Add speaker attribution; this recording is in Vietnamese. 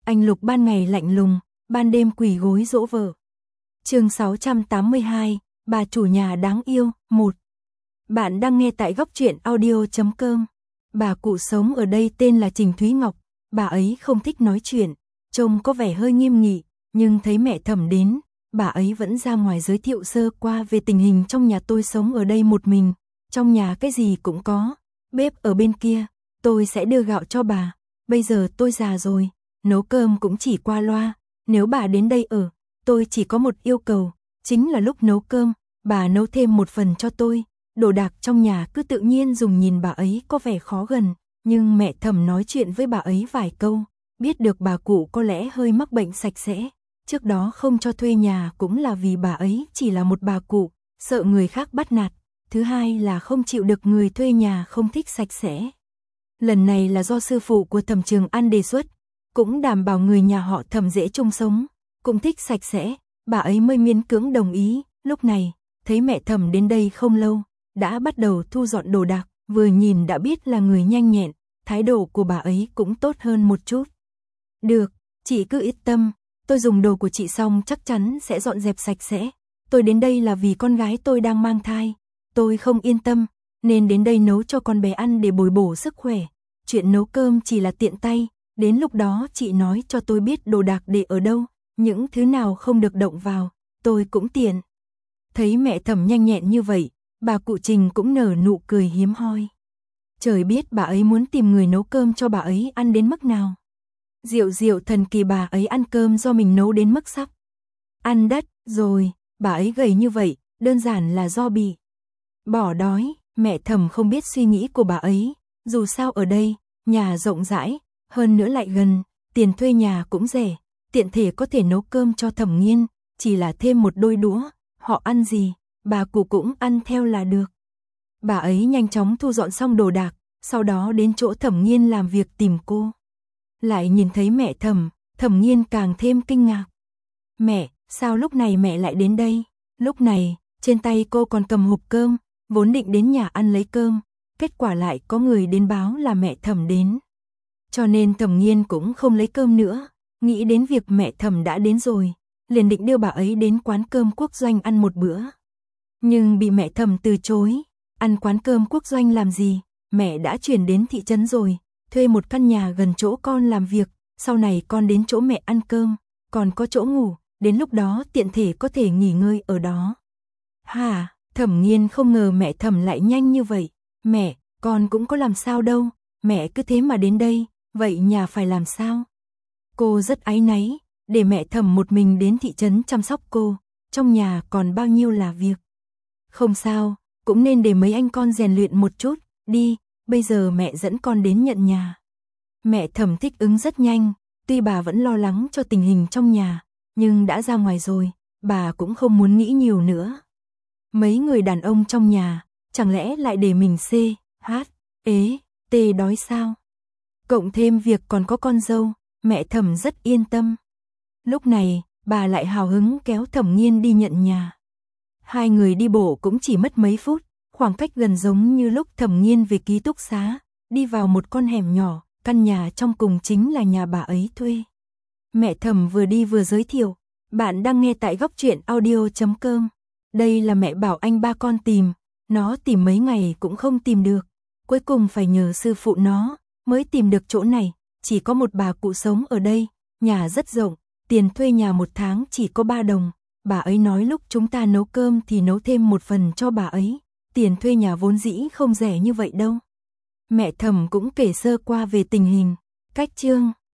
Speaker 1: Anh Lục ban ngày lạnh lùng, ban đêm quỳ gối dỗ vợ. Chương 682, bà chủ nhà đáng yêu, 1. Bạn đang nghe tại góc truyện audio.com. Bà cụ sống ở đây tên là Trình Thúy Ngọc, bà ấy không thích nói chuyện, trông có vẻ hơi nghiêm nghị, nhưng thấy mẹ Thẩm đến, bà ấy vẫn ra ngoài giới thiệu sơ qua về tình hình trong nhà. Tôi sống ở đây một mình, trong nhà cái gì cũng có, bếp ở bên kia, tôi sẽ đưa gạo cho bà, bây giờ tôi già rồi, nấu cơm cũng chỉ qua loa, nếu bà đến đây ở, tôi chỉ có một yêu cầu, chính là lúc nấu cơm, bà nấu thêm một phần cho tôi. Đồ đạc trong nhà cứ tự nhiên dùng. Nhìn bà ấy có vẻ khó gần, nhưng mẹ Thẩm nói chuyện với bà ấy vài câu, biết được bà cụ có lẽ hơi mắc bệnh sạch sẽ. Trước đó không cho thuê nhà cũng là vì bà ấy chỉ là một bà cụ, sợ người khác bắt nạt. Thứ hai là không chịu được người thuê nhà không thích sạch sẽ. Lần này là do sư phụ của Thẩm Trường An đề xuất, cũng đảm bảo người nhà họ Thẩm dễ chung sống, cũng thích sạch sẽ, bà ấy mới miễn cưỡng đồng ý. Lúc này, thấy mẹ Thẩm đến đây không lâu, đã bắt đầu thu dọn đồ đạc, vừa nhìn đã biết là người nhanh nhẹn, thái độ của bà ấy cũng tốt hơn một chút. Được, chị cứ yên tâm, tôi dùng đồ của chị xong chắc chắn sẽ dọn dẹp sạch sẽ. Tôi đến đây là vì con gái tôi đang mang thai, tôi không yên tâm, nên đến đây nấu cho con bé ăn để bồi bổ sức khỏe. Chuyện nấu cơm chỉ là tiện tay, đến lúc đó chị nói cho tôi biết đồ đạc để ở đâu, những thứ nào không được động vào, tôi cũng tiện. Thấy mẹ Thẩm nhanh nhẹn như vậy, bà cụ Trình cũng nở nụ cười hiếm hoi. Trời biết bà ấy muốn tìm người nấu cơm cho bà ấy ăn đến mức nào. Diệu thần kỳ, bà ấy ăn cơm do mình nấu đến mức sắp ăn đất rồi. Bà ấy gầy như vậy, đơn giản là do bị bỏ đói. Mẹ Thẩm không biết suy nghĩ của bà ấy, dù sao ở đây, nhà rộng rãi, hơn nữa lại gần, tiền thuê nhà cũng rẻ, tiện thể có thể nấu cơm cho Thẩm Nghiên, chỉ là thêm một đôi đũa, họ ăn gì, bà cụ cũng ăn theo là được. Bà ấy nhanh chóng thu dọn xong đồ đạc, sau đó đến chỗ Thẩm Nghiên làm việc tìm cô. Lại nhìn thấy mẹ Thẩm, Thẩm Nghiên càng thêm kinh ngạc. Mẹ, sao lúc này mẹ lại đến đây? Lúc này, trên tay cô còn cầm hộp cơm, vốn định đến nhà ăn lấy cơm, kết quả lại có người đến báo là mẹ Thẩm đến. Cho nên Thẩm Nghiên cũng không lấy cơm nữa, nghĩ đến việc mẹ Thẩm đã đến rồi, liền định đưa bà ấy đến quán cơm Quốc Doanh ăn một bữa. Nhưng bị mẹ Thẩm từ chối, ăn quán cơm Quốc Doanh làm gì, mẹ đã chuyển đến thị trấn rồi, thuê một căn nhà gần chỗ con làm việc, sau này con đến chỗ mẹ ăn cơm, còn có chỗ ngủ, đến lúc đó tiện thể có thể nghỉ ngơi ở đó. Hả, Thẩm Nghiên không ngờ mẹ Thẩm lại nhanh như vậy. Mẹ, con cũng có làm sao đâu, mẹ cứ thế mà đến đây, vậy nhà phải làm sao? Cô rất áy náy, để mẹ Thẩm một mình đến thị trấn chăm sóc cô, trong nhà còn bao nhiêu là việc. Không sao, cũng nên để mấy anh con rèn luyện một chút, đi, bây giờ mẹ dẫn con đến nhận nhà. Mẹ Thẩm thích ứng rất nhanh, tuy bà vẫn lo lắng cho tình hình trong nhà, nhưng đã ra ngoài rồi, bà cũng không muốn nghĩ nhiều nữa. Mấy người đàn ông trong nhà, chẳng lẽ lại để mình đói sao? Cộng thêm việc còn có con dâu, mẹ Thẩm rất yên tâm. Lúc này, bà lại hào hứng kéo Thẩm Nghiên đi nhận nhà. Hai người đi bộ cũng chỉ mất mấy phút, khoảng cách gần giống như lúc Thẩm Nghiên về ký túc xá, đi vào một con hẻm nhỏ, căn nhà trong cùng chính là nhà bà ấy thuê. Mẹ Thẩm vừa đi vừa giới thiệu, bạn đang nghe tại góc truyện audio.com. Đây là mẹ bảo anh ba con tìm, nó tìm mấy ngày cũng không tìm được, cuối cùng phải nhờ sư phụ nó mới tìm được chỗ này, chỉ có một bà cụ sống ở đây, nhà rất rộng, tiền thuê nhà một tháng chỉ có 3 đồng, bà ấy nói lúc chúng ta nấu cơm thì nấu thêm một phần cho bà ấy, tiền thuê nhà vốn dĩ không rẻ như vậy đâu. Mẹ Thẩm cũng kể sơ qua về tình hình, cách chương